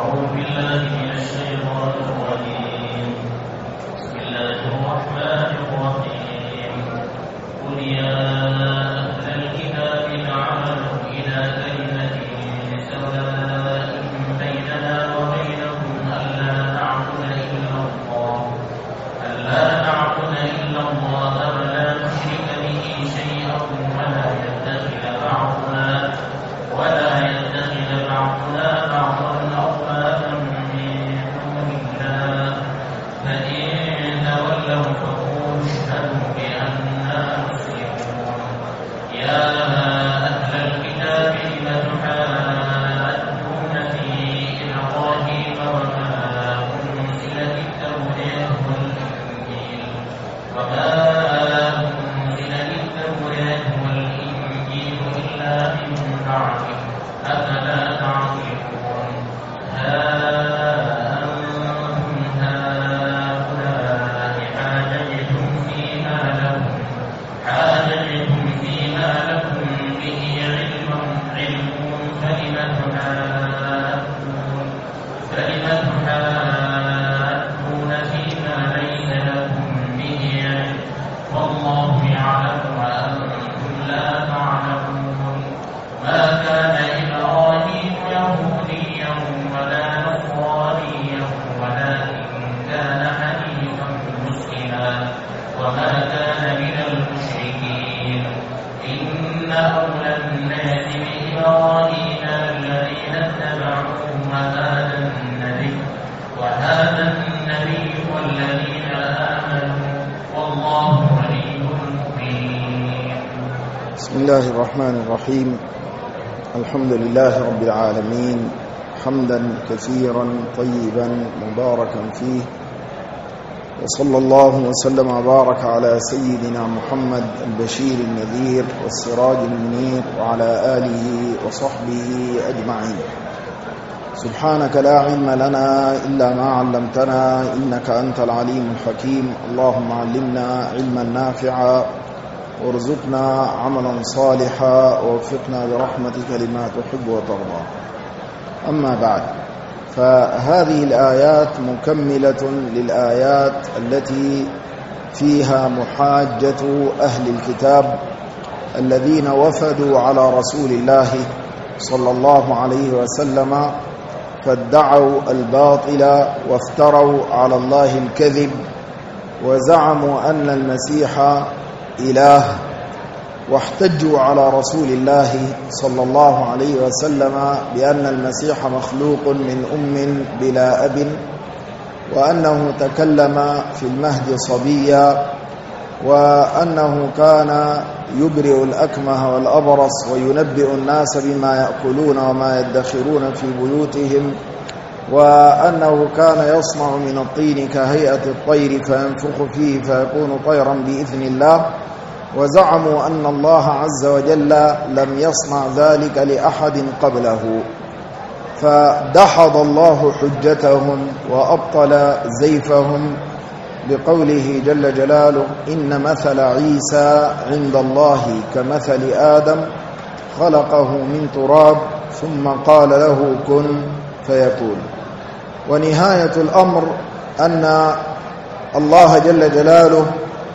بسم الله الرحمن الرحيم. الحمد لله رب العالمين، حمدا كثيرا طيبا مباركا فيه، وصلى الله وسلم وبارك على سيدنا محمد البشير النذير والسراج المنير وعلى آله وصحبه أجمعين. سبحانك لا علم لنا إلا ما علمتنا إنك أنت العليم الحكيم. اللهم علمنا علما نافعا وارزقنا عملا صالحا ووفقنا برحمتك لما تحب وترضى. أما بعد، فهذه الآيات مكملة للآيات التي فيها محاجة أهل الكتاب الذين وفدوا على رسول الله صلى الله عليه وسلم فادعوا الباطل وافتروا على الله الكذب وزعموا أن المسيح إله، واحتجوا على رسول الله صلى الله عليه وسلم بأن المسيح مخلوق من أم بلا أب، وأنه تكلم في المهد صبيا، وأنه كان يبرئ الأكمه والأبرص وينبئ الناس بما يأكلون وما يدخرون في بيوتهم، وأنه كان يصنع من الطين كهيئة الطير فينفخ فيه فيكون طيرا بإذن الله، وزعموا أن الله عز وجل لم يصنع ذلك لأحد قبله. فدحض الله حجتهم وأبطل زيفهم بقوله جل جلاله: إن مثل عيسى عند الله كمثل آدم خلقه من تراب ثم قال له كن فيكون. ونهاية الأمر أن الله جل جلاله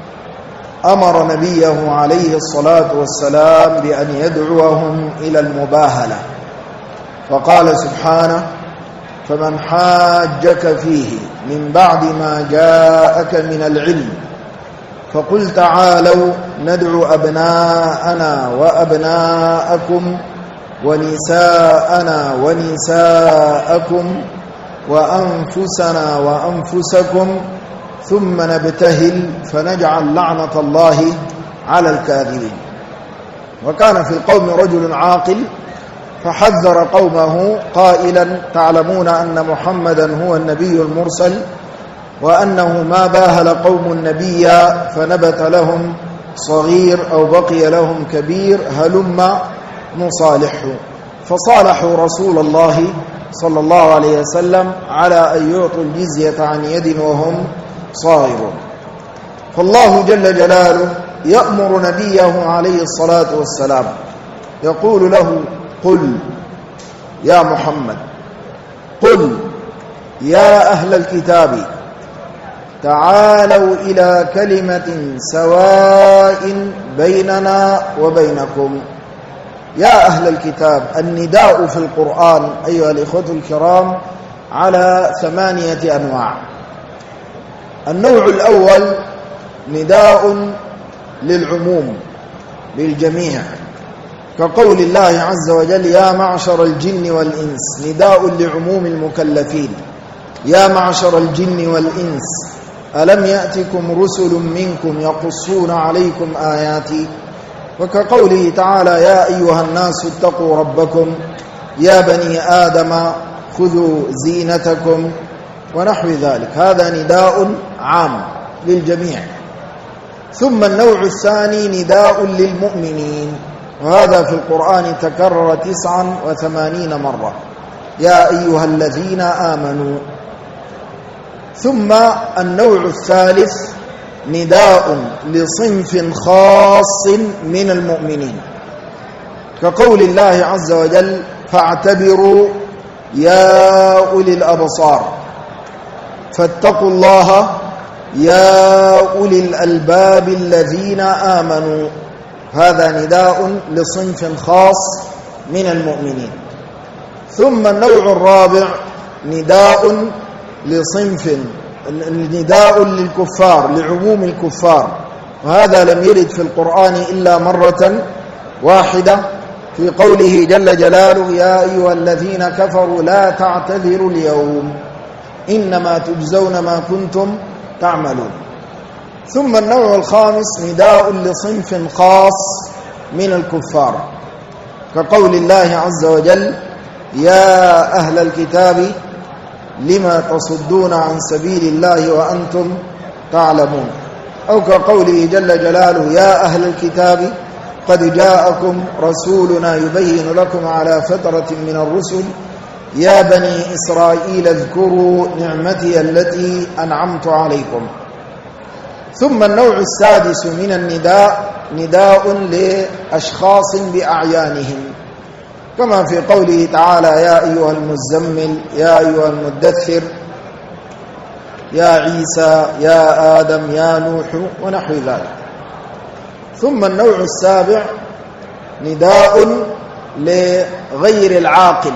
أمر نبيه عليه الصلاة والسلام بأن يدعوهم إلى المباهلة، فقال سبحانه: فمن حاجك فيه من بعد ما جاءك من العلم فقل تعالوا ندعو أبناءنا وأبناءكم ونساءنا ونساءكم وأنفسنا وأنفسكم ثم نبتهل فنجعل لعنة الله على الكاذبين. وكان في القوم رجل عاقل فحذر قومه قائلا: تعلمون أن محمدا هو النبي المرسل، وأنه ما باهل قوم النبي فنبت لهم صغير أو بقي لهم كبير، هلم نصالحه. فصالحوا رسول الله صلى الله عليه وسلم على أن يعطوا الجزية عن يد وهم صاغرون. فالله جل جلاله يأمر نبيه عليه الصلاة والسلام، يقول له: قل يا محمد قل يا أهل الكتاب تعالوا إلى كلمة سواء بيننا وبينكم. يا أهل الكتاب، النداء في القرآن أيها الإخوة الكرام على 8 أنواع. النوع الأول نداء للعموم للجميع، كقول الله عز وجل يا معشر الجن والإنس، نداء لعموم المكلفين. يا معشر الجن والإنس ألم يأتكم رسل منكم يقصون عليكم آياتي. وكقوله تعالى يا أيها الناس اتقوا ربكم يا بني آدم خذوا زينتكم ونحو ذلك. هذا نداء عام للجميع. ثم النوع الثاني نداء للمؤمنين، وهذا في القرآن تكرر 89 مرة، يا أيها الذين آمنوا. ثم النوع الثالث نداء لصنف خاص من المؤمنين، كقول الله عز وجل فاعتبروا يا أولي الأبصار، فاتقوا الله يا أولي الألباب الذين آمنوا. هذا نداء لصنف خاص من المؤمنين. ثم النوع الرابع نداء لصنف، نداء للكفار، لعموم الكفار، وهذا لم يرد في القرآن إلا مرة واحدة في قوله جل جلاله يا أيها الذين كفروا لا تعتذروا اليوم إنما تجزون ما كنتم تعملون. ثم النوع الخامس نداء لصنف خاص من الكفار، كقول الله عز وجل يا أهل الكتاب لما تصدون عن سبيل الله وأنتم تعلمون. أو كقوله جل جلاله يا أهل الكتاب قد جاءكم رسولنا يبين لكم على فترة من الرسل يا بني إسرائيل اذكروا نعمتي التي أنعمت عليكم. ثم النوع السادس من النداء نداء لأشخاص بأعيانهم، كما في قوله تعالى يا أيها المزمل يا أيها المدثر يا عيسى يا آدم يا نوح ونحو ذلك. ثم النوع السابع نداء لغير العاقل،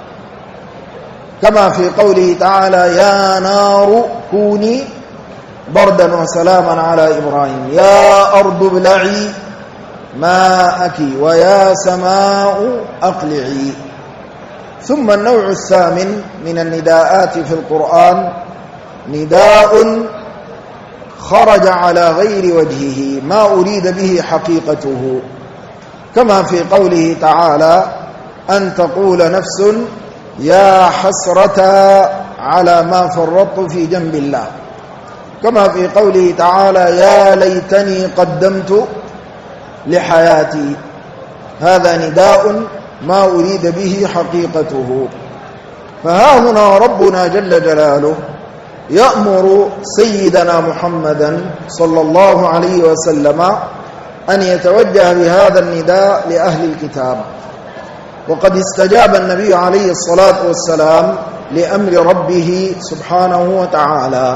كما في قوله تعالى يا نار كوني بردا وسلاما على إبراهيم يا أرض ابلعي ماءك ويا سماء أقلعي. ثم النوع الثامن من النداءات في القرآن نداء خرج على غير وجهه، ما أريد به حقيقته، كما في قوله تعالى أن تقول نفس يا حسرة على ما فرطت في جنب الله، كما في قوله تعالى يا ليتني قدمت لحياتي. هذا نداء ما أريد به حقيقته. فها هنا ربنا جل جلاله يأمر سيدنا محمدا صلى الله عليه وسلم أن يتوجه بهذا النداء لأهل الكتاب، وقد استجاب النبي عليه الصلاة والسلام لأمر ربه سبحانه وتعالى.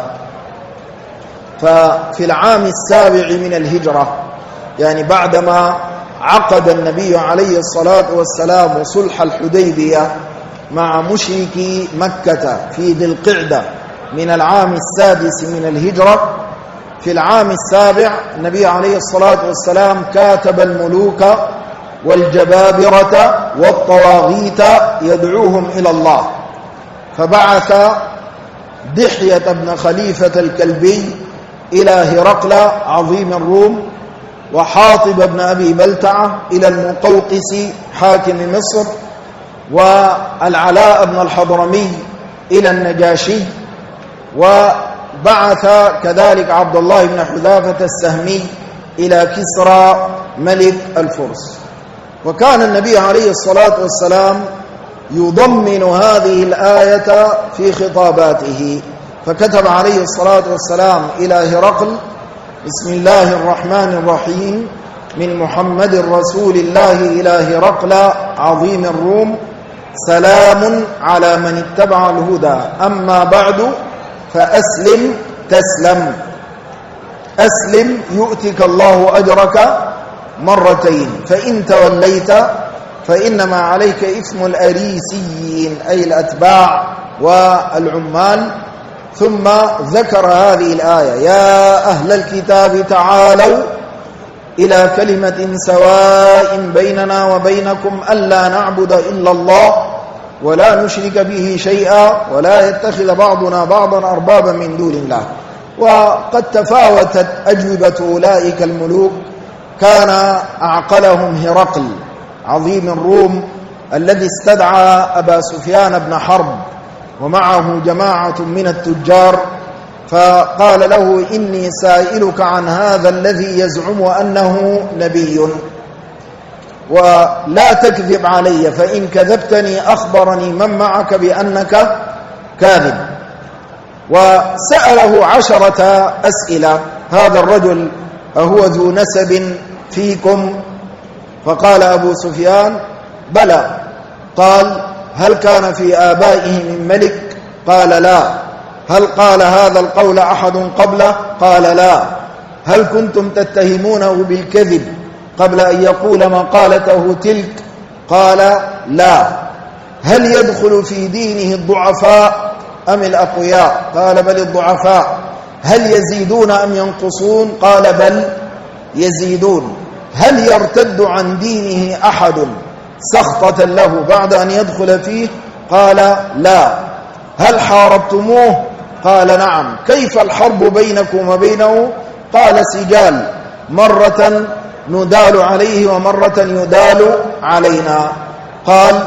ففي العام 7 من الهجرة، يعني بعدما عقد النبي عليه الصلاة والسلام صلح الحديبية مع مشركي مكة في ذي القعدة من العام 6 من الهجرة، في العام 7 النبي عليه الصلاة والسلام كاتب الملوك والجبابرة والطواغيت يدعوهم إلى الله، فبعث دحية بن خليفة الكلبي إلى هرقل عظيم الروم، وحاطب بن أبي بلتعة إلى المقوقس حاكم مصر، والعلاء بن الحضرمي إلى النجاشي، وبعث كذلك عبد الله بن حذافة السهمي إلى كسرى ملك الفرس. وكان النبي عليه الصلاة والسلام يضمن هذه الآية في خطاباته، فكتب عليه الصلاة والسلام إلى هرقل بسم الله الرحمن الرحيم من محمد رسول الله إلى هرقل عظيم الروم سلام على من اتبع الهدى أما بعد فأسلم تسلم. أسلم يؤتك الله أجرك مرتين، فإن توليت فإنما عليك إثم الأريسيين أي الأتباع والعمال. ثم ذكر هذه الآية: يا أهل الكتاب تعالوا إلى كلمة سواء بيننا وبينكم ألا نعبد إلا الله ولا نشرك به شيئا ولا يتخذ بعضنا بعضا أربابا من دون الله. وقد تفاوتت أجوبة أولئك الملوك. كان أعقلهم هرقل عظيم الروم الذي استدعى أبا سفيان بن حرب ومعه جماعة من التجار، فقال له: إني سائلك عن هذا الذي يزعم أنه نبي، ولا تكذب علي، فإن كذبتني أخبرني من معك بأنك كاذب. وسأله 10 أسئلة: هذا الرجل أهو ذو نسب فيكم؟ فقال أبو سفيان: بلى. قال: هل كان في آبائه من ملك؟ قال: لا. هل قال هذا القول أحد قبله؟ قال: لا. هل كنتم تتهمونه بالكذب قبل أن يقول مقالته تلك؟ قال: لا. هل يدخل في دينه الضعفاء أم الأقوياء؟ قال: بل الضعفاء. هل يزيدون أم ينقصون؟ قال: بل يزيدون. هل يرتد عن دينه أحد سخطة له بعد أن يدخل فيه؟ قال: لا. هل حاربتموه؟ قال: نعم. كيف الحرب بينكم وبينه؟ قال: سجال، مرة ندال عليه ومرة يدال علينا. قال: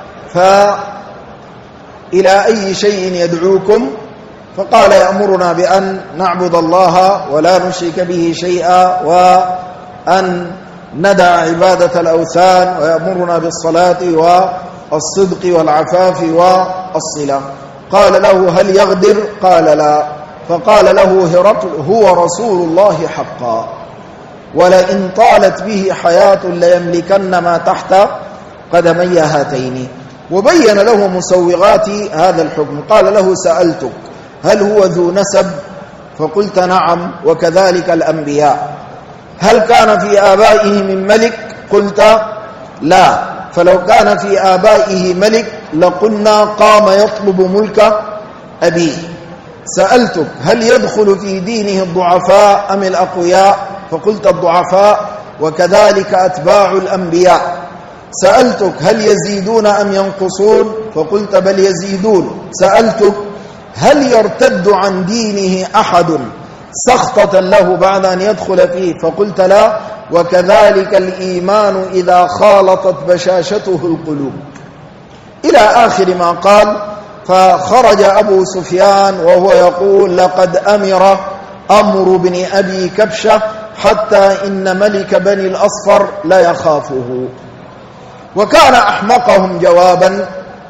فإلى أي شيء يدعوكم؟ فقال: يأمرنا بأن نعبد الله ولا نشرك به شيئا وأن ندع عبادة الأوثان، ويأمرنا بالصلاة والصدق والعفاف والصلة. قال له: هل يغدر؟ قال: لا. فقال له هرقل: هو رسول الله حقا، ولئن طالت به حياة ليملكن ما تحت قدمي هاتين. وبين له مسوغات هذا الحكم. قال له: سألتك هل هو ذو نسب؟ فقلت: نعم، وكذلك الأنبياء. هل كان في آبائه من ملك؟ قلت: لا. فلو كان في آبائه ملك لقلنا قام يطلب ملك أبيه. سألتك هل يدخل في دينه الضعفاء أم الأقوياء؟ فقلت: الضعفاء، وكذلك أتباع الأنبياء. سألتك هل يزيدون أم ينقصون؟ فقلت: بل يزيدون. سألتك هل يرتد عن دينه أحد سخطة له بعد أن يدخل فيه؟ فقلت: لا، وكذلك الإيمان إذا خالطت بشاشته القلوب، إلى آخر ما قال. فخرج أبو سفيان وهو يقول: لقد أمر أمر بن أبي كبشة حتى إن ملك بني الأصفر لا يخافه. وكان أحمقهم جوابا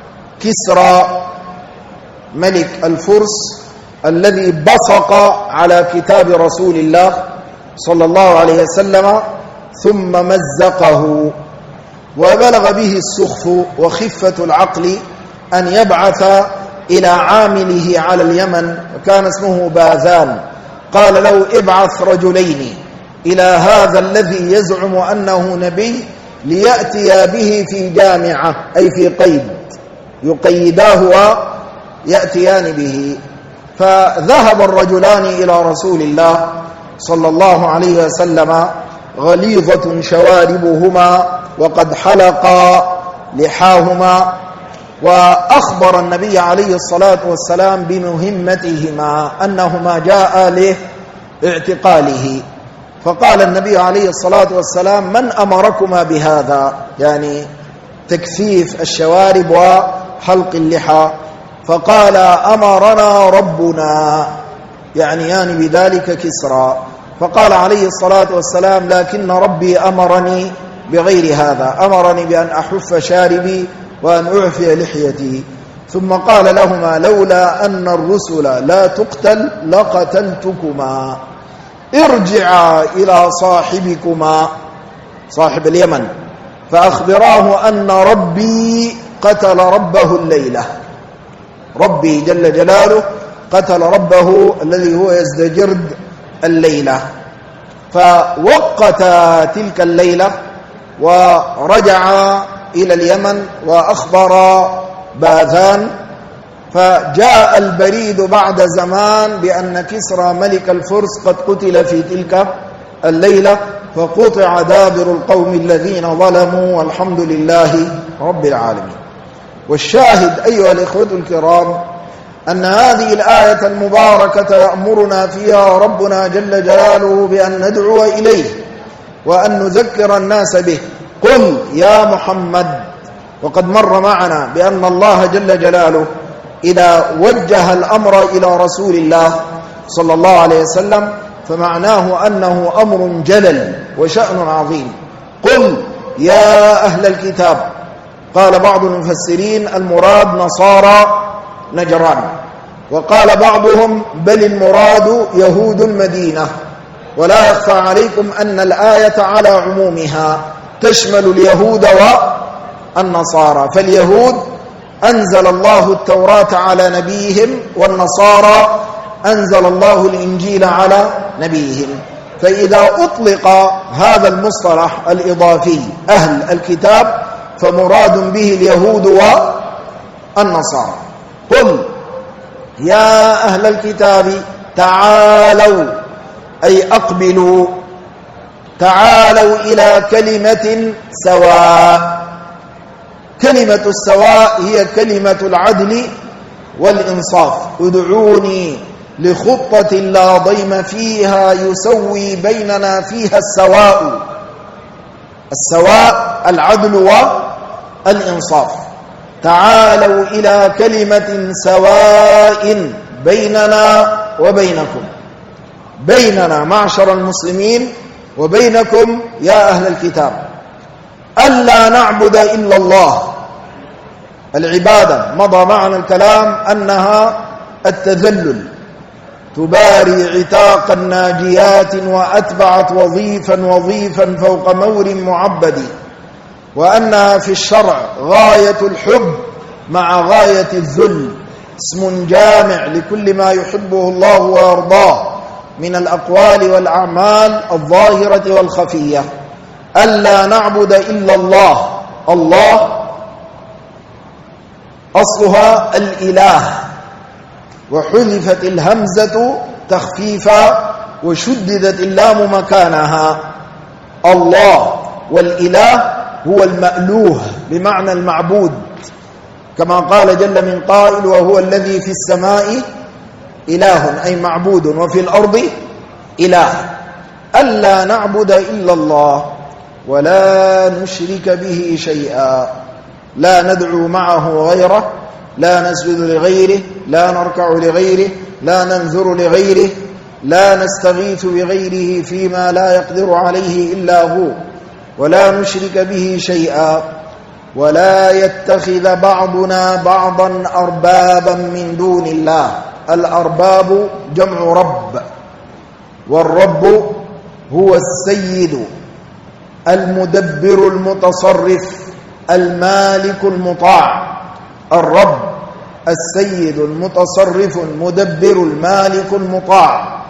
كسرى ملك الفرس الذي بصق على كتاب رسول الله صلى الله عليه وسلم ثم مزقه، وبلغ به السخف وخفة العقل أن يبعث إلى عامله على اليمن، وكان اسمه باذان. قال له: ابعث رجلين إلى هذا الذي يزعم أنه نبي ليأتي به في جامعة، أي في قيد، يقيداه ويأتيان به. فذهب الرجلان إلى رسول الله صلى الله عليه وسلم غليظة شواربهما وقد حلقا لحاهما، وأخبر النبي عليه الصلاة والسلام بمهمتهما أنهما جاء لاعتقاله. فقال النبي عليه الصلاة والسلام: من أمركما بهذا؟ يعني تكثيف الشوارب وحلق اللحى. فقال: أمرنا ربنا، يعني بذلك كسرى. فقال عليه الصلاة والسلام: لكن ربي أمرني بغير هذا، أمرني بأن أحف شاربي وأن أعفي لحيتي. ثم قال لهما: لولا أن الرسل لا تقتل لقتلتكما، ارجعا إلى صاحبكما، صاحب اليمن، فأخبراه أن ربي قتل ربه الليلة. ربي جل جلاله قتل ربه الذي هو يزدجرد الليلة، فوقت تلك الليلة ورجع إلى اليمن وأخبر باذان، فجاء البريد بعد زمان بأن كسرى ملك الفرس قد قتل في تلك الليلة، فقطع دابر القوم الذين ظلموا، والحمد لله رب العالمين. والشاهد أيها الإخوة الكرام أن هذه الآية المباركة يأمرنا فيها ربنا جل جلاله بأن ندعو إليه وأن نذكر الناس به. قل يا محمد، وقد مر معنا بأن الله جل جلاله إذا وجه الأمر إلى رسول الله صلى الله عليه وسلم فمعناه أنه أمر جلل وشأن عظيم. قل يا أهل الكتاب، قال بعض المفسرين المراد نصارى نجران، وقال بعضهم بل المراد يهود المدينة، ولا يخفى عليكم أن الآية على عمومها تشمل اليهود والنصارى، فاليهود أنزل الله التوراة على نبيهم، والنصارى أنزل الله الإنجيل على نبيهم. فإذا أطلق هذا المصطلح الإضافي أهل الكتاب فمراد به اليهود والنصارى. قل يا أهل الكتاب تعالوا، أي أقبلوا، تعالوا إلى كلمة سواء. كلمة السواء هي كلمة العدل والإنصاف. ادعوني لخطة لا ضيم فيها يسوي بيننا فيها السواء. السواء العدل والإنصاف. تعالوا إلى كلمة سواء بيننا وبينكم، بيننا معشر المسلمين وبينكم يا أهل الكتاب، ألا نعبد إلا الله. العبادة مضى معنا الكلام أنها التذلل، تباري عتاق الناجيات وأتبعت وظيفا فوق مور معبد، وأنها في الشرع غاية الحب مع غاية الذل، اسم جامع لكل ما يحبه الله ويرضاه من الأقوال والأعمال الظاهرة والخفية. ألا نعبد إلا الله. الله أصلها الإله، وحذفت الهمزة تخفيفا وشددت اللام مكانها. الله والإله هو المألوه بمعنى المعبود، كما قال جل من قائل وهو الذي في السماء إله، أي معبود، وفي الأرض إله. ألا نعبد إلا الله ولا نشرك به شيئا، لا ندعو معه غيره، لا نسجد لغيره، لا نركع لغيره، لا ننذر لغيره، لا نستغيث بغيره فيما لا يقدر عليه إلا هو، ولا نشرك به شيئا، ولا يتخذ بعضنا بعضا أربابا من دون الله. الأرباب جمع رب، والرب هو السيد المدبر المتصرف المالك المطاع. الرب السيد المتصرف المدبر المالك المطاع.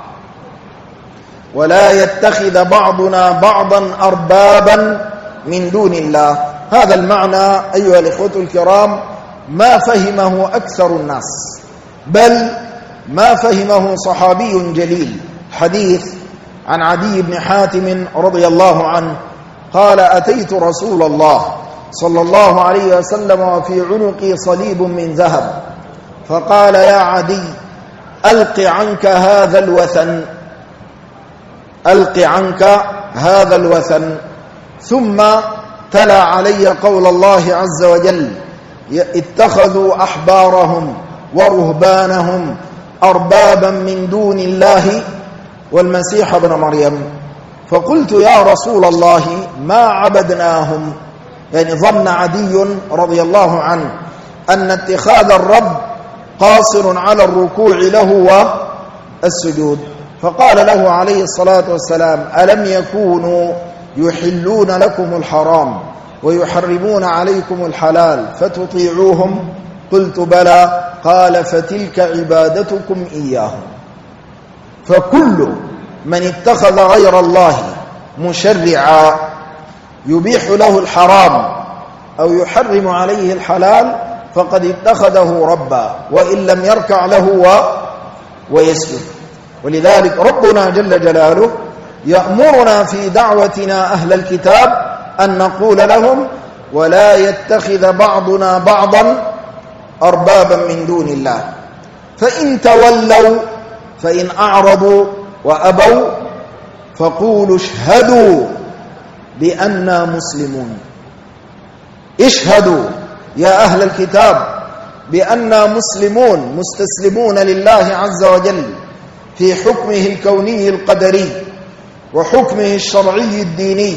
ولا يتخذ بعضنا بعضا أربابا من دون الله. هذا المعنى أيها الإخوة الكرام ما فهمه أكثر الناس، بل ما فهمه صحابي جليل. حديث عن عدي بن حاتم رضي الله عنه قال أتيت رسول الله صلى الله عليه وسلم وفي عنقي صليب من ذهب، فقال يا عدي ألق عنك هذا الوثن، ألق عنك هذا الوثن. ثم تلا علي قول الله عز وجل اتخذوا أحبارهم ورهبانهم أربابا من دون الله والمسيح ابن مريم. فقلت يا رسول الله ما عبدناهم، يعني ظن عدي رضي الله عنه أن اتخاذ الرب قاصر على الركوع له والسجود. فقال له عليه الصلاة والسلام ألم يكونوا يحلون لكم الحرام ويحرمون عليكم الحلال فتطيعوهم قلت بلى قال فتلك عبادتكم إياهم. فكل من اتخذ غير الله مشرعا يبيح له الحرام أو يحرم عليه الحلال فقد اتخذه ربا وإن لم يركع له ويسجد. ولذلك ربنا جل جلاله يأمرنا في دعوتنا أهل الكتاب أن نقول لهم ولا يتخذ بعضنا بعضا أربابا من دون الله فإن تولوا فإن أعرضوا وأبوا فقولوا اشهدوا بأننا مسلمون. اشهدوا يا أهل الكتاب بأننا مسلمون مستسلمون لله عز وجل في حكمه الكوني القدري وحكمه الشرعي الديني،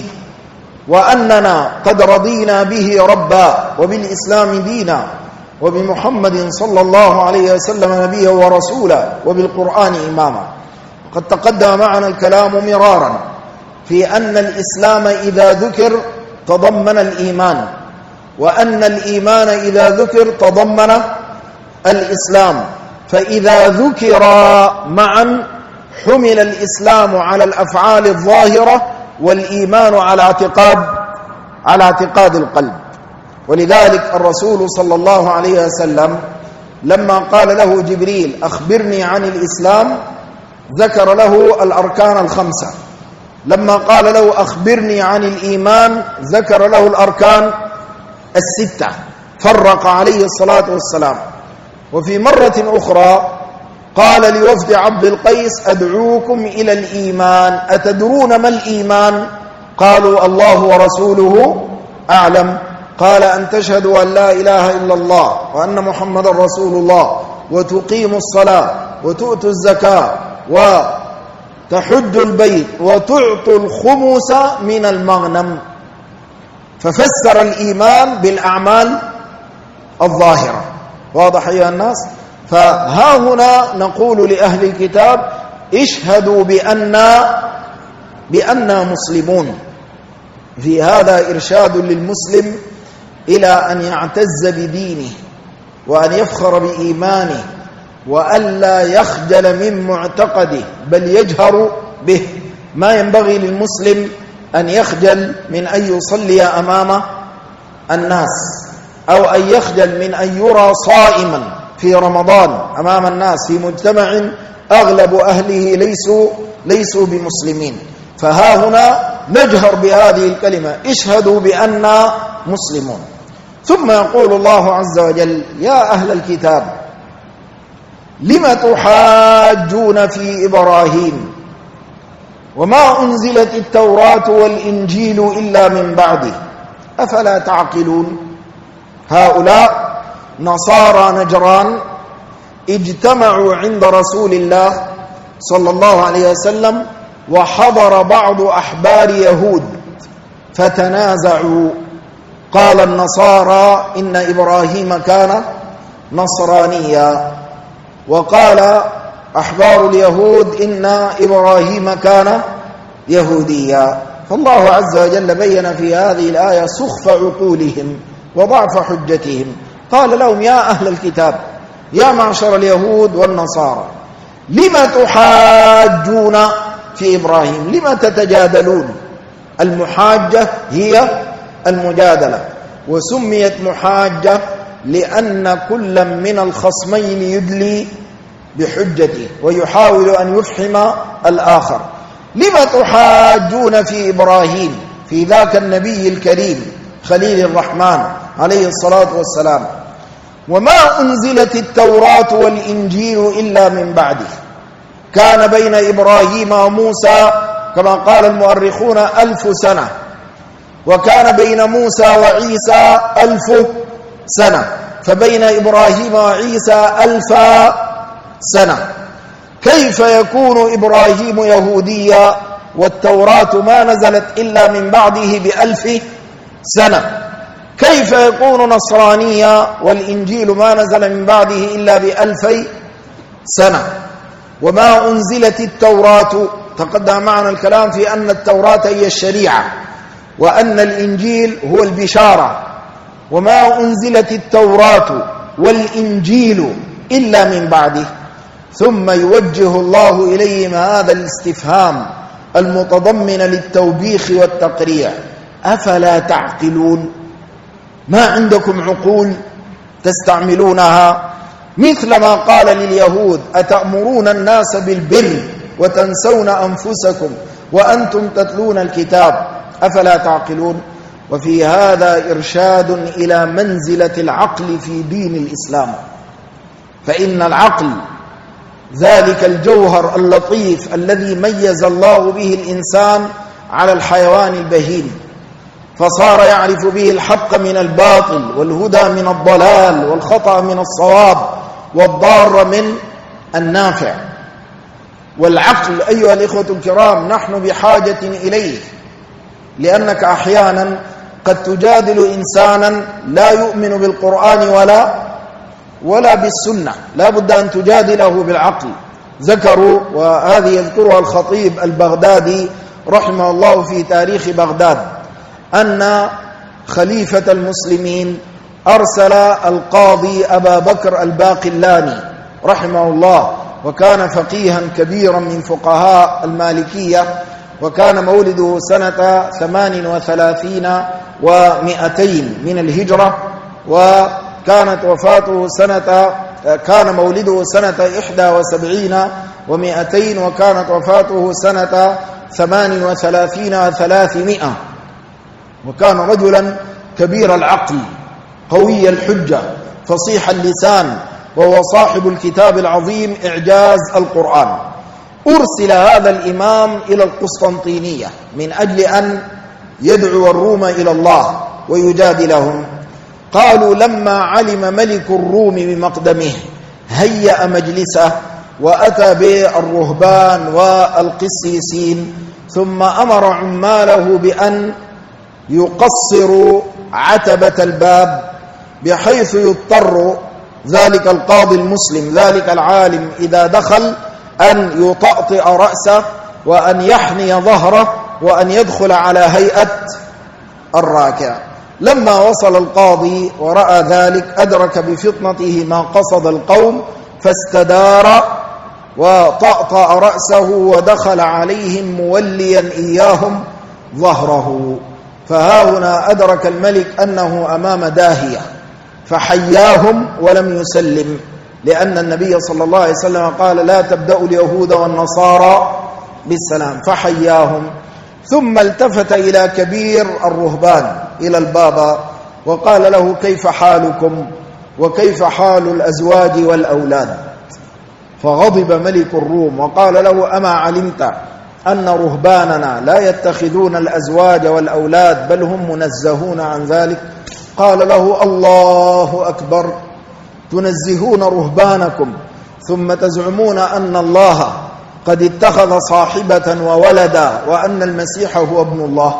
وأننا قد رضينا به ربا وبالإسلام دينا وبمحمد صلى الله عليه وسلم نبيا ورسولا وبالقرآن إماما. وقد تقدم معنا الكلام مرارا في أن الإسلام إذا ذكر تضمن الإيمان، وأن الإيمان إذا ذكر تضمن الإسلام، فإذا ذكر معا حمل الإسلام على الأفعال الظاهرة والإيمان على اعتقاد القلب. ولذلك الرسول صلى الله عليه وسلم لما قال له جبريل أخبرني عن الإسلام ذكر له الأركان الخمسة، لما قال له أخبرني عن الإيمان ذكر له الأركان الستة، فرق عليه الصلاة والسلام. وفي مرة أخرى قال لوفد عبد القيس أدعوكم إلى الإيمان أتدرون ما الإيمان؟ قالوا الله ورسوله أعلم. قال أن تشهدوا أن لا إله إلا الله وأن محمد رسول الله وتقيموا الصلاة وتؤتوا الزكاة وتحج البيت وتعطوا الخمس من المغنم. ففسر الإيمان بالأعمال الظاهرة. واضح أيها الناس؟ فها هنا نقول لأهل الكتاب اشهدوا بأننا مسلمون. في هذا إرشاد للمسلم إلى أن يعتز بدينه وأن يفخر بإيمانه وألا يخجل من معتقده بل يجهر به. ما ينبغي للمسلم أن يخجل من أن يصلي أمام الناس، أو أن يخجل من أن يرى صائما في رمضان أمام الناس في مجتمع أغلب أهله ليسوا بمسلمين. فها هنا نجهر بهذه الكلمة اشهدوا بأننا مسلمون. ثم يقول الله عز وجل يا أهل الكتاب لم تحاجون في إبراهيم وما أنزلت التوراة والإنجيل إلا من بعده أفلا تعقلون. هؤلاء نصارى نجران اجتمعوا عند رسول الله صلى الله عليه وسلم وحضر بعض أحبار يهود فتنازعوا. قال النصارى إن إبراهيم كان نصرانيا، وقال أحبار اليهود إن إبراهيم كان يهوديا. فالله عز وجل بين في هذه الآية سخف عقولهم وضعف حجتهم. قال لهم يا أهل الكتاب يا معشر اليهود والنصارى لم تحاجون في إبراهيم؟ لم تتجادلون؟ المحاجة هي المجادلة، وسميت محاجة لأن كل من الخصمين يدلي بحجته ويحاول أن يفحم الآخر. لم تحاجون في إبراهيم في ذاك النبي الكريم خليل الرحمن عليه الصلاة والسلام وما أنزلت التوراة والإنجيل إلا من بعده؟ كان بين إبراهيم وموسى كما قال المؤرخون 1000 سنة، وكان بين موسى وعيسى 1000 سنة، فبين إبراهيم وعيسى 1000 سنة. كيف يكون إبراهيم يهوديا والتوراة ما نزلت إلا من بعده ب1000 سنة؟ كيف يكون نصرانيا والإنجيل ما نزل من بعده إلا ب2000 سنة؟ وما أنزلت التوراة، تقدم معنا الكلام في أن التوراة هي الشريعة، وأن الإنجيل هو البشارة، وما أنزلت التوراة والإنجيل إلا من بعده. ثم يوجه الله إليهم هذا الاستفهام المتضمن للتوبيخ والتقريع: أفلا تعقلون؟ ما عندكم عقول تستعملونها؟ مثل ما قال لليهود: أتأمرون الناس بالبر وتنسون أنفسكم وأنتم تتلون الكتاب أفلا تعقلون؟ وفي هذا إرشاد إلى منزلة العقل في دين الإسلام، فإن العقل ذلك الجوهر اللطيف الذي ميز الله به الإنسان على الحيوان البهيم، فصار يعرف به الحق من الباطل والهدى من الضلال والخطأ من الصواب والضار من النافع. والعقل أيها الإخوة الكرام نحن بحاجة إليه، لأنك أحيانا قد تجادل إنسانا لا يؤمن بالقرآن ولا بالسنة، لا بد أن تجادله بالعقل. ذكروا، وهذه يذكرها الخطيب البغدادي رحمه الله في تاريخ بغداد، أن خليفة المسلمين أرسل القاضي أبا بكر الباقلاني رحمه الله، وكان فقيها كبيرا من فقهاء المالكية، وكان مولده سنة 38 و200 من الهجرة، وكانت وفاته كان مولده سنة 71 و200، وكانت وفاته سنة 38 و300. وكان رجلا كبير العقل قوي الحجة فصيح اللسان، وهو صاحب الكتاب العظيم إعجاز القرآن. أرسل هذا الإمام إلى القسطنطينية من أجل أن يدعو الروم إلى الله ويجادلهم. قالوا: لما علم ملك الروم بمقدمه هيأ مجلسه وأتى بالرهبان والقسيسين، ثم أمر عماله بأن يقصروا عتبة الباب، بحيث يضطر ذلك القاضي المسلم ذلك العالم إذا دخل أن يطأطئ رأسه وأن يحني ظهره وأن يدخل على هيئة الراكع. لما وصل القاضي ورأى ذلك أدرك بفطنته ما قصد القوم، فاستدار وطأطأ رأسه ودخل عليهم موليا إياهم ظهره. فها هنا أدرك الملك أنه أمام داهية، فحياهم ولم يسلم، لأن النبي صلى الله عليه وسلم قال: لا تبدأوا اليهود والنصارى بالسلام، فحياهم. ثم التفت إلى كبير الرهبان، إلى البابا، وقال له: كيف حالكم وكيف حال الأزواج والأولاد؟ فغضب ملك الروم وقال له: أما علمت أن رهباننا لا يتخذون الأزواج والأولاد، بل هم منزهون عن ذلك؟ قال له: الله أكبر، تنزهون رهبانكم ثم تزعمون أن الله قد اتخذ صاحبة وولدا وأن المسيح هو ابن الله.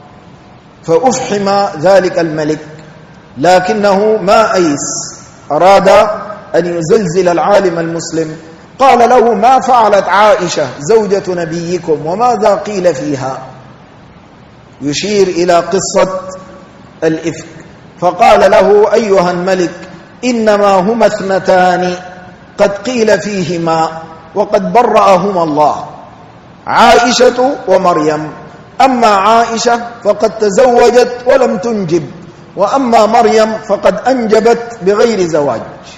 فأفحم ذلك الملك، لكنه ما أيس، أراد أن يزلزل العالم المسلم. قال له: ما فعلت عائشة زوجة نبيكم وماذا قيل فيها؟ يشير إلى قصة الإفك. فقال له: أيها الملك، إنما هما اثنتان قد قيل فيهما وقد برأهما الله، عائشة ومريم. أما عائشة فقد تزوجت ولم تنجب، وأما مريم فقد أنجبت بغير زواج،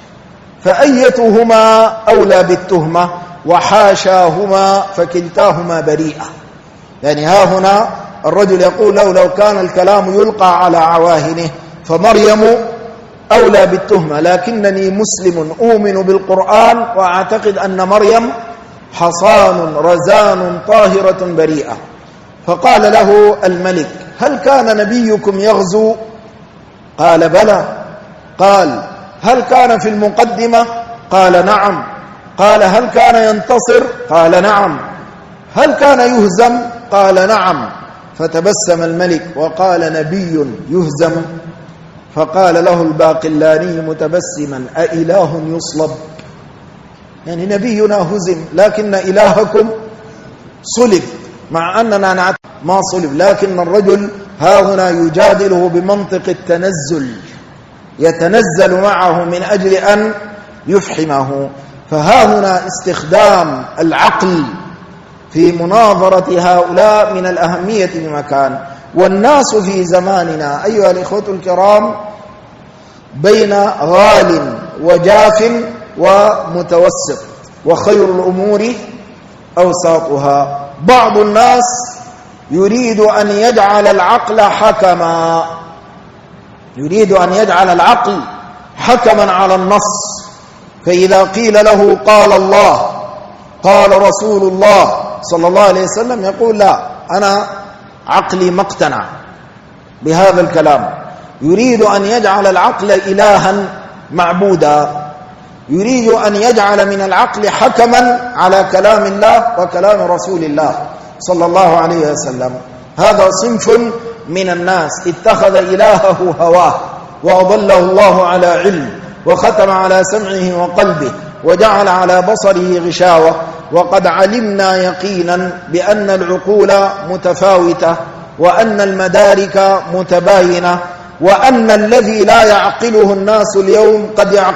فأيتهما أولى بالتهمة؟ وحاشاهما فكلتاهما بريئة. يعني ها هنا الرجل يقول لو كان الكلام يلقى على عواهنه فمريم أولى بالتهمة، لكنني مسلم أؤمن بالقرآن وأعتقد أن مريم حصان رزان طاهرة بريئة. فقال له الملك: هل كان نبيكم يغزو؟ قال: بلى. قال: هل كان في المقدمة؟ قال: نعم. قال: هل كان ينتصر؟ قال: نعم. هل كان يهزم؟ قال: نعم. فتبسم الملك وقال: نبي يهزم؟ فقال له الباقلاني متبسما: أإله يصلب؟ يعني نبينا هزم لكن إلهكم صلب، مع أننا نعتقد ما صلب، لكن الرجل ها هنا يجادله بمنطق التنزل، يتنزل معه من أجل أن يفحمه. فها هنا استخدام العقل في مناظرة هؤلاء من الأهمية بمكان. والناس في زماننا أيها الإخوة الكرام بين غال وجاف ومتوسط، وخير الأمور أوساطها. بعض الناس يريد أن يجعل العقل حكما، يريد أن يجعل العقل حكما على النص، فإذا قيل له قال الله قال رسول الله صلى الله عليه وسلم يقول لا، أنا عقلي ما اقتنع بهذا الكلام. يريد أن يجعل العقل إلها معبودا، يريد أن يجعل من العقل حكما على كلام الله وكلام رسول الله صلى الله عليه وسلم. هذا صنف من الناس اتخذ إلهه هواه وأضله الله على علم، وختم على سمعه وقلبه، وجعل على بصره غشاوة. وقد علمنا يقينا بأن العقول متفاوتة، وأن المدارك متباينة، وأن الذي لا يعقله الناس اليوم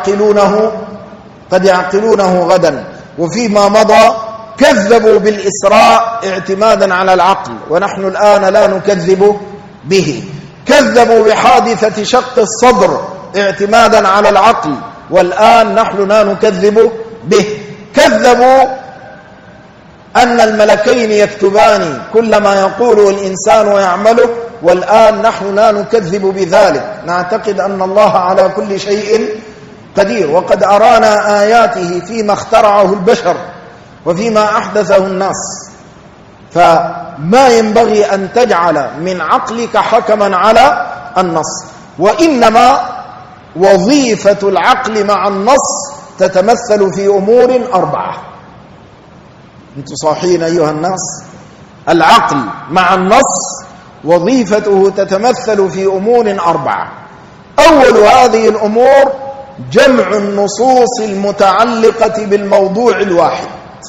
قد يعقلونه غدا. وفيما مضى كذبوا بالإسراء اعتمادا على العقل، ونحن الآن لا نكذب به. كذبوا بحادثة شق الصدر اعتمادا على العقل، والآن نحن لا نكذب به. كذبوا أن الملكين يكتبان كل ما يقوله الإنسان ويعمله، والآن نحن لا نكذب بذلك، نعتقد أن الله على كل شيء قدير. وقد أرانا آياته فيما اخترعه البشر وفيما أحدثه الناس. فما ينبغي أن تجعل من عقلك حكما على النص، وإنما وظيفة العقل مع النص تتمثل في أمور 4. أنتم صاحين أيها الناس؟ العقل مع النص وظيفته تتمثل في أمور 4. أول هذه الأمور جمع النصوص المتعلقة بالموضوع الواحد.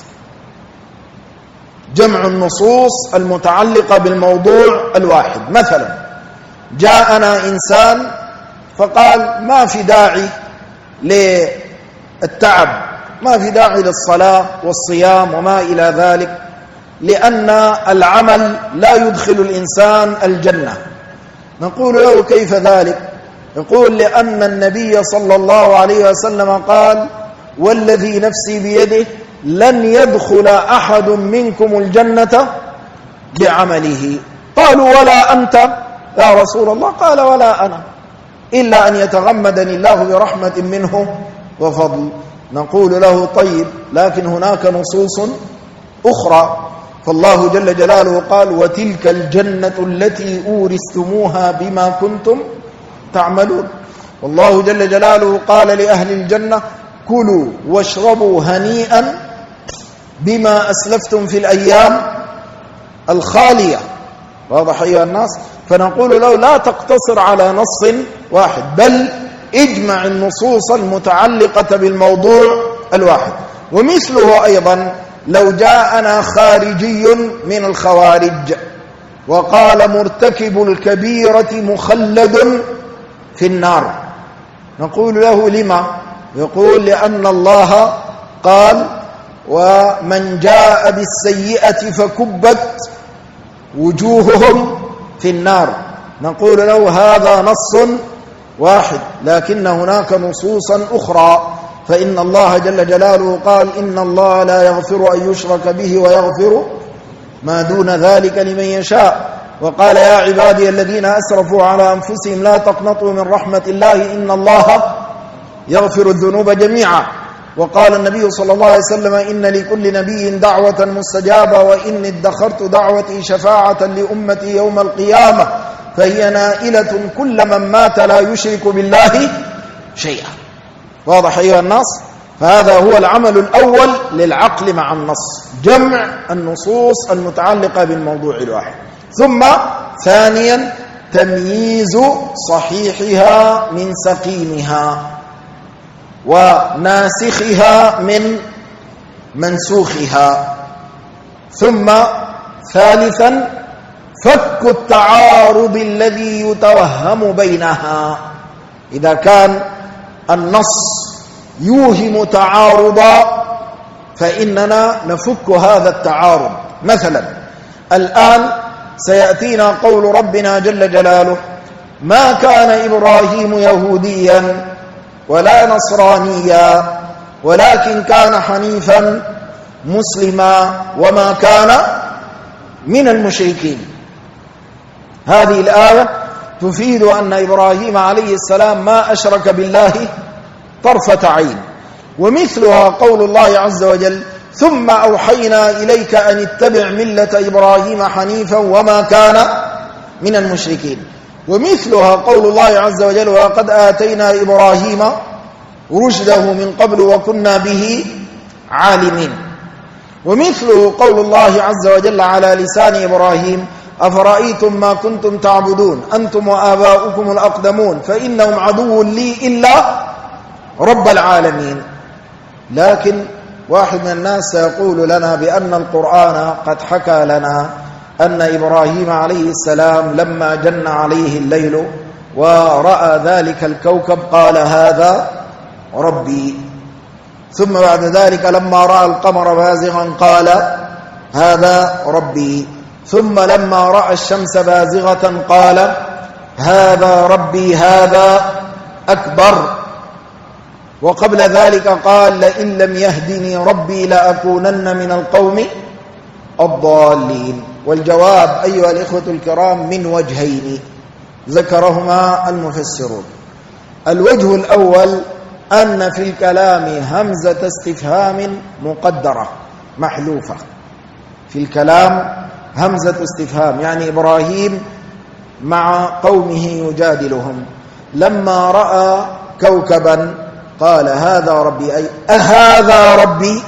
جمع النصوص المتعلقة بالموضوع الواحد. مثلا جاءنا إنسان فقال ما في داعي للتعب، ما في داعي للصلاة والصيام وما إلى ذلك، لأن العمل لا يدخل الإنسان الجنة. نقول له كيف ذلك؟ يقول لأن النبي صلى الله عليه وسلم قال والذي نفسي بيده لن يدخل أحد منكم الجنة بعمله. قالوا ولا أنت يا رسول الله؟ قال ولا أنا، إلا أن يتغمدني الله برحمة منه وفضل. نقول له طيب، لكن هناك نصوص أخرى. فالله جل جلاله قال وتلك الجنة التي أورثتموها بما كنتم تعملون. والله جل جلاله قال لأهل الجنة كلوا واشربوا هنيئا بما أسلفتم في الأيام الخالية. واضح أيها الناس؟ فنقول له لا تقتصر على نص واحد، بل اجمع النصوص المتعلقة بالموضوع الواحد. ومثله أيضا لو جاءنا خارجي من الخوارج وقال مرتكب الكبيرة مخلد في النار، نقول له لما؟ يقول لأن الله قال ومن جاء بالسيئة فكبت وجوههم في النار. نقول له هذا نص واحد، لكن هناك نصوصا أخرى. فإن الله جل جلاله قال إن الله لا يغفر أن يشرك به ويغفر ما دون ذلك لمن يشاء. وقال يا عبادي الذين أسرفوا على أنفسهم لا تقنطوا من رحمة الله إن الله يغفر الذنوب جميعا. وقال النبي صلى الله عليه وسلم إن لكل نبي دعوة مستجابة وإني ادخرت دعوتي شفاعة لأمتي يوم القيامة فهي نائلة كل من مات لا يشرك بالله شيئا. واضح أيها الناس؟ فهذا هو العمل الأول للعقل مع النص، جمع النصوص المتعلقة بالموضوع الواحد. ثم ثانيا تمييز صحيحها من سقيمها وناسخها من منسوخها. ثم ثالثا فك التعارض الذي يتوهم بينها. إذا كان النص يوهم تعارضا فإننا نفك هذا التعارض. مثلا الآن سيأتينا قول ربنا جل جلاله: ما كان إبراهيم يهوديا ولا نصرانيا ولكن كان حنيفا مسلما وما كان من المشركين. هذه الآية تفيد أن إبراهيم عليه السلام ما أشرك بالله طرفة عين. ومثلها قول الله عز وجل: ثم أوحينا إليك أن اتبع ملة إبراهيم حنيفا وما كان من المشركين. ومثلها قول الله عز وجل: ولقد آتينا إبراهيم رشده من قبل وكنا به عالمين. ومثله قول الله عز وجل على لسان إبراهيم: أفرأيتم ما كنتم تعبدون أنتم وآباؤكم الأقدمون فإنهم عدو لي إلا رب العالمين. لكن واحد من الناس سيقول لنا بأن القرآن قد حكى لنا أن إبراهيم عليه السلام لما جن عليه الليل ورأى ذلك الكوكب قال: هذا ربي. ثم بعد ذلك لما رأى القمر بازغا قال: هذا ربي. ثم لما رأى الشمس بازغة قال: هذا ربي هذا أكبر. وقبل ذلك قال: لئن لم يهدني ربي لأكونن من القوم الضالين. والجواب أيها الإخوة الكرام من وجهين ذكرهما المفسرون. الوجه الأول أن في الكلام همزة استفهام مقدرة محذوفة. في الكلام همزة استفهام، يعني إبراهيم مع قومه يجادلهم لما رأى كوكبا قال: هذا ربي، أي أهذا ربي؟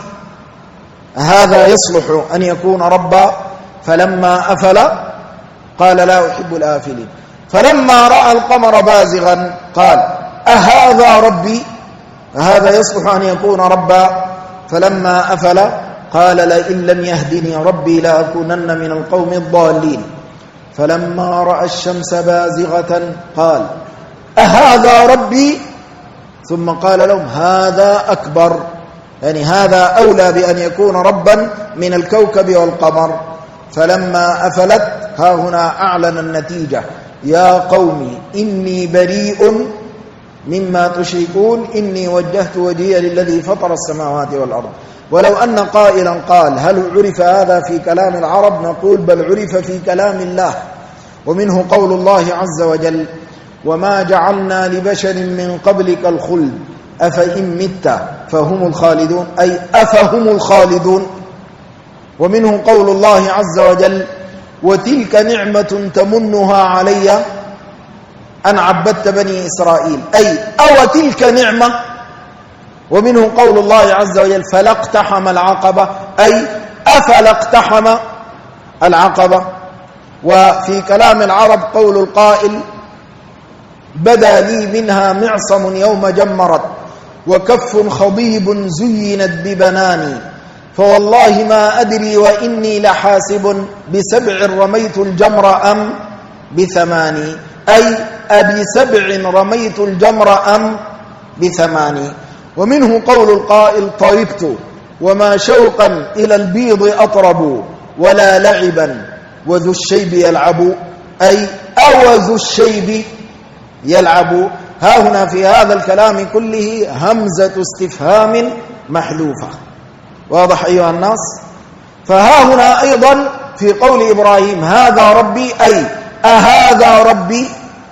هذا يصلح أن يكون ربا؟ فلما أفل قال: لا أحب الآفلين. فلما رأى القمر بازغا قال: أهذا ربي؟ هذا يصلح أن يكون ربا؟ فلما أفل قال: لئن لم يهدني ربي لأكونن من القوم الضالين. فلما رأى الشمس بازغة قال: أهذا ربي؟ ثم قال لهم: هذا أكبر، يعني هذا أولى بأن يكون ربا من الكوكب والقمر. فلما أفلت ها هنا أعلن النتيجة: يا قوم إني بريء مما تشركون إني وجهت وجهي للذي فطر السماوات والأرض. ولو أن قائلا قال: هل عرف هذا في كلام العرب؟ نقول: بل عرف في كلام الله. ومنه قول الله عز وجل: وما جعلنا لبشر من قبلك الخلد أفإن مت فهم الخالدون، أي أفهم الخالدون. ومنه قول الله عز وجل: وتلك نعمة تمنها علي أن عبدت بني إسرائيل، أي أو تلك نعمة. ومنه قول الله عز وجل: فلا اقتحم العقبة، أي أفلا اقتحم العقبة. وفي كلام العرب قول القائل: بدا لي منها معصم يوم جمرت وكف خضيب زينت ببناني فوالله ما أدري وإني لحاسب بسبع رميت الجمر أم بثماني، أي أبسبع رميت الجمر أم بثماني. ومنه قول القائل: طربت وما شوقا إلى البيض أطرب ولا لعبا وذو الشيب يلعب، أي أو ذو الشيب يلعب. ها هنا في هذا الكلام كله همزة استفهام محذوفة. واضح أيها الناس؟ فها هنا أيضا في قول إبراهيم: هذا ربي، أي أهذا ربي.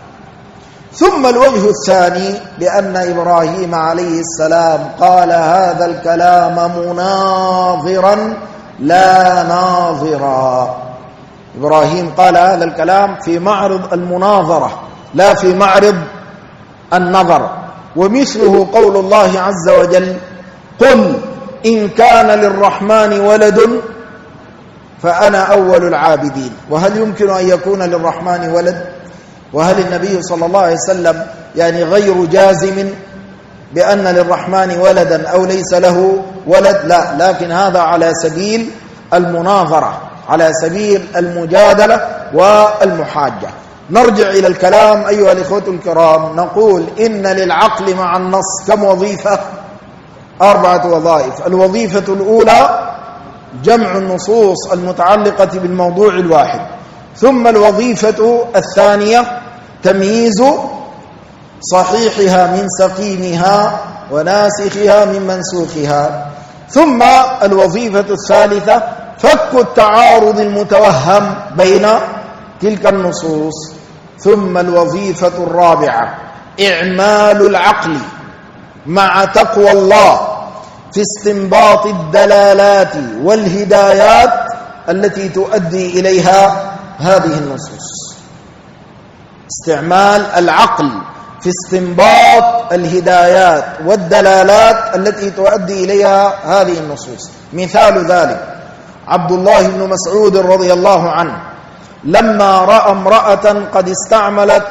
ثم الوجه الثاني بأن إبراهيم عليه السلام قال هذا الكلام مناظرا لا ناظرا. إبراهيم قال هذا الكلام في معرض المناظرة لا في معرض النظر. ومثله قول الله عز وجل: قل إن كان للرحمن ولد فأنا أول العابدين. وهل يمكن أن يكون للرحمن ولد؟ وهل النبي صلى الله عليه وسلم يعني غير جازم بأن للرحمن ولدا أو ليس له ولد؟ لا، لكن هذا على سبيل المناظرة، على سبيل المجادلة والمحاجة. نرجع إلى الكلام أيها الإخوة الكرام. نقول إن للعقل مع النص كم وظيفة؟ 4 وظائف. الوظيفة الأولى جمع النصوص المتعلقة بالموضوع الواحد، ثم الوظيفة الثانية تمييز صحيحها من سقيمها وناسخها من منسوخها، ثم الوظيفة الثالثة فك التعارض المتوهم بين تلك النصوص، ثم الوظيفة الرابعة إعمال العقل مع تقوى الله في استنباط الدلالات والهدايات التي تؤدي إليها هذه النصوص. استعمال العقل في استنباط الهدايات والدلالات التي تؤدي إليها هذه النصوص. مثال ذلك عبد الله بن مسعود رضي الله عنه لما رأى امرأة قد استعملت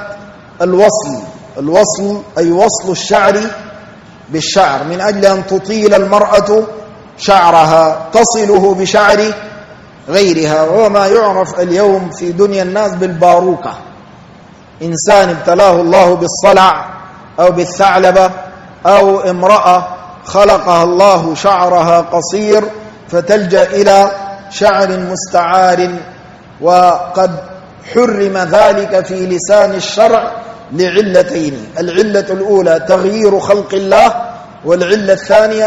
الوصل أي وصل الشعر بالشعر من أجل أن تطيل المرأة شعرها تصله بشعر غيرها، وهو ما يعرف اليوم في دنيا الناس بالباروكة. إنسان ابتلاه الله بالصلع أو بالثعلبة، أو امرأة خلقها الله شعرها قصير فتلجأ إلى شعر مستعار، وقد حرم ذلك في لسان الشرع لعلتين: العلة الأولى تغيير خلق الله، والعلة الثانية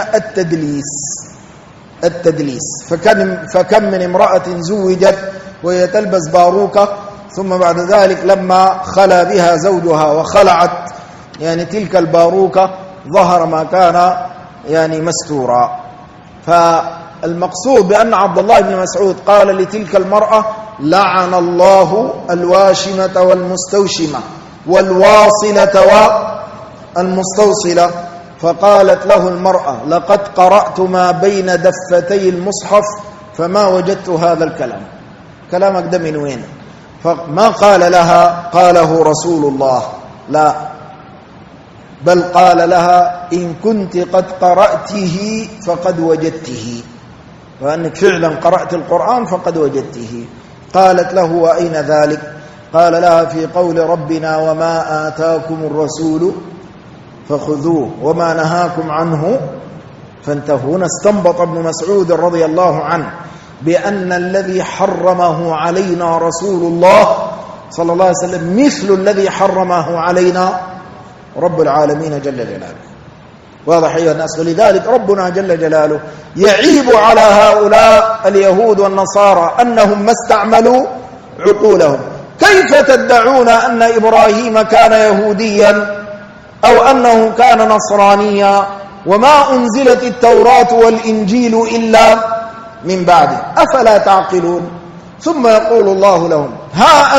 التدليس. فكم من امرأة زوجت وهي تلبس باروكة، ثم بعد ذلك لما خلا بها زوجها وخلعت تلك الباروكة ظهر ما كان مستورا. فالمقصود بأن عبد الله بن مسعود قال لتلك المرأة: لعن الله الواشمة والمستوشمة والواصلة والمستوصلة. فقالت له المرأة: لقد قرأت ما بين دفتي المصحف فما وجدت هذا الكلام. كلامك ده من وين؟ فما قال لها قاله رسول الله، لا، بل قال لها: إن كنت قد قرأته فقد وجدته، وأنك فعلا قرأت القرآن فقد وجدته. قالت له: وأين ذلك؟ قال لها: في قول ربنا: وما آتاكم الرسول فخذوه وما نهاكم عنه فانتهوا. هنا استنبط ابن مسعود رضي الله عنه بأن الذي حرمه علينا رسول الله صلى الله عليه وسلم مثل الذي حرمه علينا رب العالمين جل جلاله. واضح أيها الناس؟ ولذلك ربنا جل جلاله يعيب على هؤلاء اليهود والنصارى أنهم ما استعملوا عقولهم. كيف تدعون أن إبراهيم كان يهوديا أو أنه كان نصرانيا وما أنزلت التوراة والإنجيل إلا من بعده؟ أفلا تعقلون؟ ثم يقول الله لهم: ها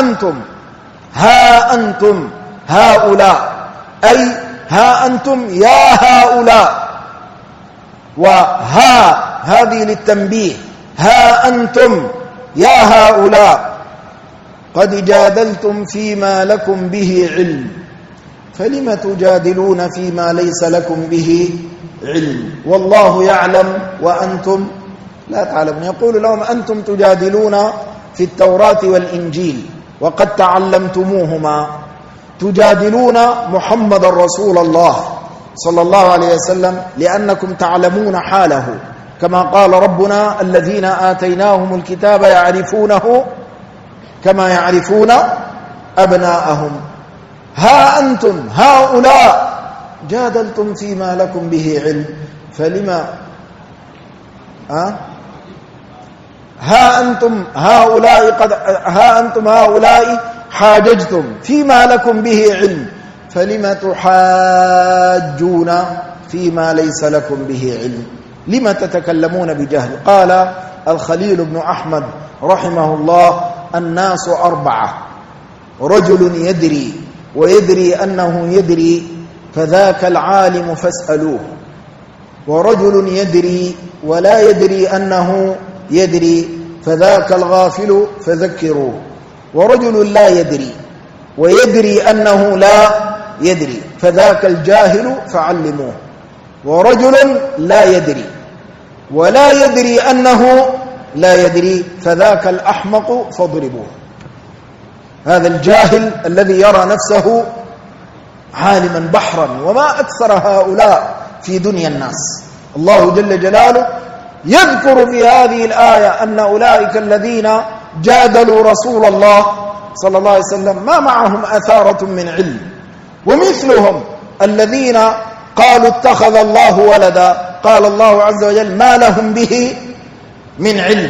أنتم هؤلاء، أي ها أنتم يا هؤلاء، هذه للتنبيه، ها أنتم يا هؤلاء قد جادلتم فيما لكم به علم، فلم تجادلون فيما ليس لكم به علم، والله يعلم وأنتم لا تعلمون. يقول لهم: أنتم تجادلون في التوراة والإنجيل وقد تعلمتموهما، تجادلون محمد رسول الله صلى الله عليه وسلم لأنكم تعلمون حاله، كما قال ربنا: الذين آتيناهم الكتاب يعرفونه كما يعرفون أبناءهم. ها أنتم هؤلاء جادلتم فيما لكم به علم، فلما ها أنتم هؤلاء حاججتم فيما لكم به علم، فلما تحاجون فيما ليس لكم به علم، لما تتكلمون بجهل؟ قال الخليل بن أحمد رحمه الله: الناس 4: رجل يدري ويدري أنه يدري فذاك العالم فاسألوه، ورجل يدري ولا يدري أنه يدري فذاك الغافل فذكروه، ورجل لا يدري ويدري أنه لا يدري فذاك الجاهل فعلموه، ورجل لا يدري ولا يدري أنه لا يدري فذاك الأحمق فاضربوه. هذا الجاهل الذي يرى نفسه عالما بحرا. وما أكثر هؤلاء في دنيا الناس. الله جل جلاله يذكر في هذه الآية أن أولئك الذين جادلوا رسول الله صلى الله عليه وسلم ما معهم أثارة من علم، ومثلهم الذين قالوا اتخذ الله ولدا، قال الله عز وجل ما لهم به من علم،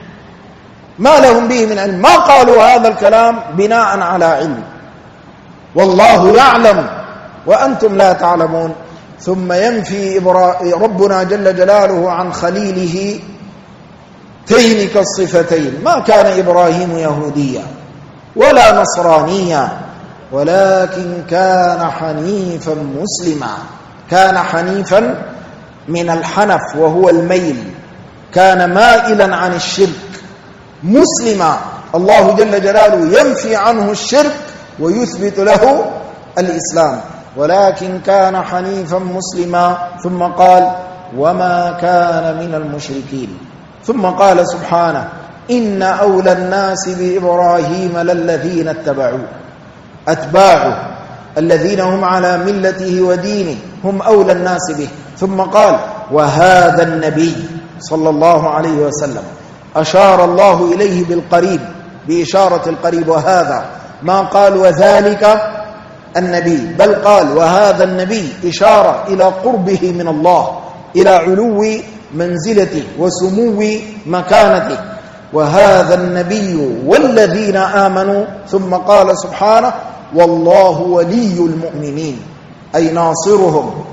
ما لهم به من علم، ما قالوا هذا الكلام بناء على علم، والله يعلم وأنتم لا تعلمون. ثم ينفي ربنا جل جلاله عن خليله تينك الصفتين: ما كان إبراهيم يهوديا ولا نصرانيا ولكن كان حنيفا مسلما. كان حنيفا من الحنف وهو الميل، كان مائلا عن الشرك، مسلما. الله جل جلاله ينفي عنه الشرك ويثبت له الإسلام، ولكن كان حنيفا مسلما. ثم قال: وما كان من المشركين. ثم قال سبحانه: إن أولى الناس بإبراهيم للذين اتبعوه. أتباعه الذين هم على ملته ودينه هم أولى الناس به. ثم قال: وهذا النبي صلى الله عليه وسلم. أشار الله إليه بالقريب، بإشارة القريب، وهذا، ما قال وذلك النبي، بل قال وهذا النبي، إشارة إلى قربه من الله، إلى علو منزلته وسمو مكانته. وهذا النبي والذين آمنوا. ثم قال سبحانه: والله ولي المؤمنين، أي ناصرهم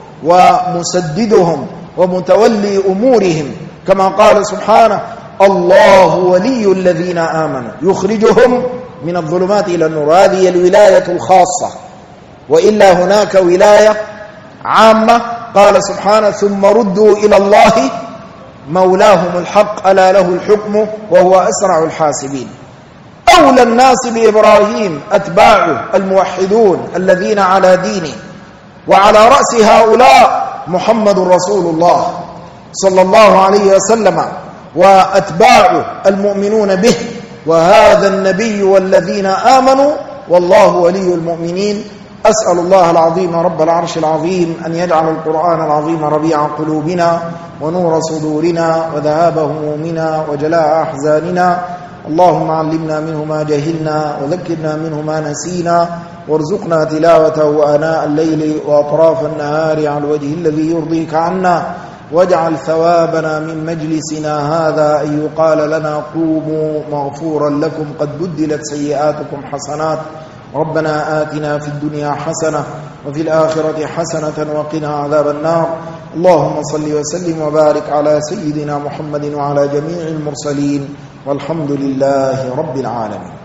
ومسددهم ومتولي أمورهم، كما قال سبحانه: الله ولي الذين آمنوا يخرجهم من الظلمات إلى النور. هذه الولاية الخاصة، وإلا هناك ولاية عامة. قال سبحانه: ثم ردوا إلى الله مولاهم الحق ألا له الحكم وهو أسرع الحاسبين. أولى الناس بإبراهيم أتباعه الموحدون الذين على دينه، وعلى رأس هؤلاء محمد رسول الله صلى الله عليه وسلم وأتباعه المؤمنون به. وهذا النبي والذين آمنوا والله ولي المؤمنين. أسأل الله العظيم رب العرش العظيم أن يجعل القرآن العظيم ربيع قلوبنا ونور صدورنا وذهاب همومنا وجلاء أحزاننا. اللهم علمنا منه ما جهلنا وذكرنا منه ما نسينا، وارزقنا تلاوته آناء الليل وأطراف النهار على الوجه الذي يرضيك عنا، واجعل ثوابنا من مجلسنا هذا أن يقال لنا قوموا مغفورا لكم قد بدلت سيئاتكم حسنات. ربنا آتنا في الدنيا حسنة وفي الآخرة حسنة وقنا عذاب النار. اللهم صل وسلم وبارك على سيدنا محمد وعلى جميع المرسلين، والحمد لله رب العالمين.